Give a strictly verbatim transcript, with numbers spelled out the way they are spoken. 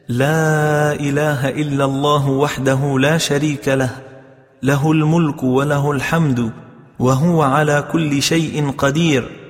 لا إله إلا الله وحده لا شريك له، له الملك وله الحمد وهو على كل شيء قدير.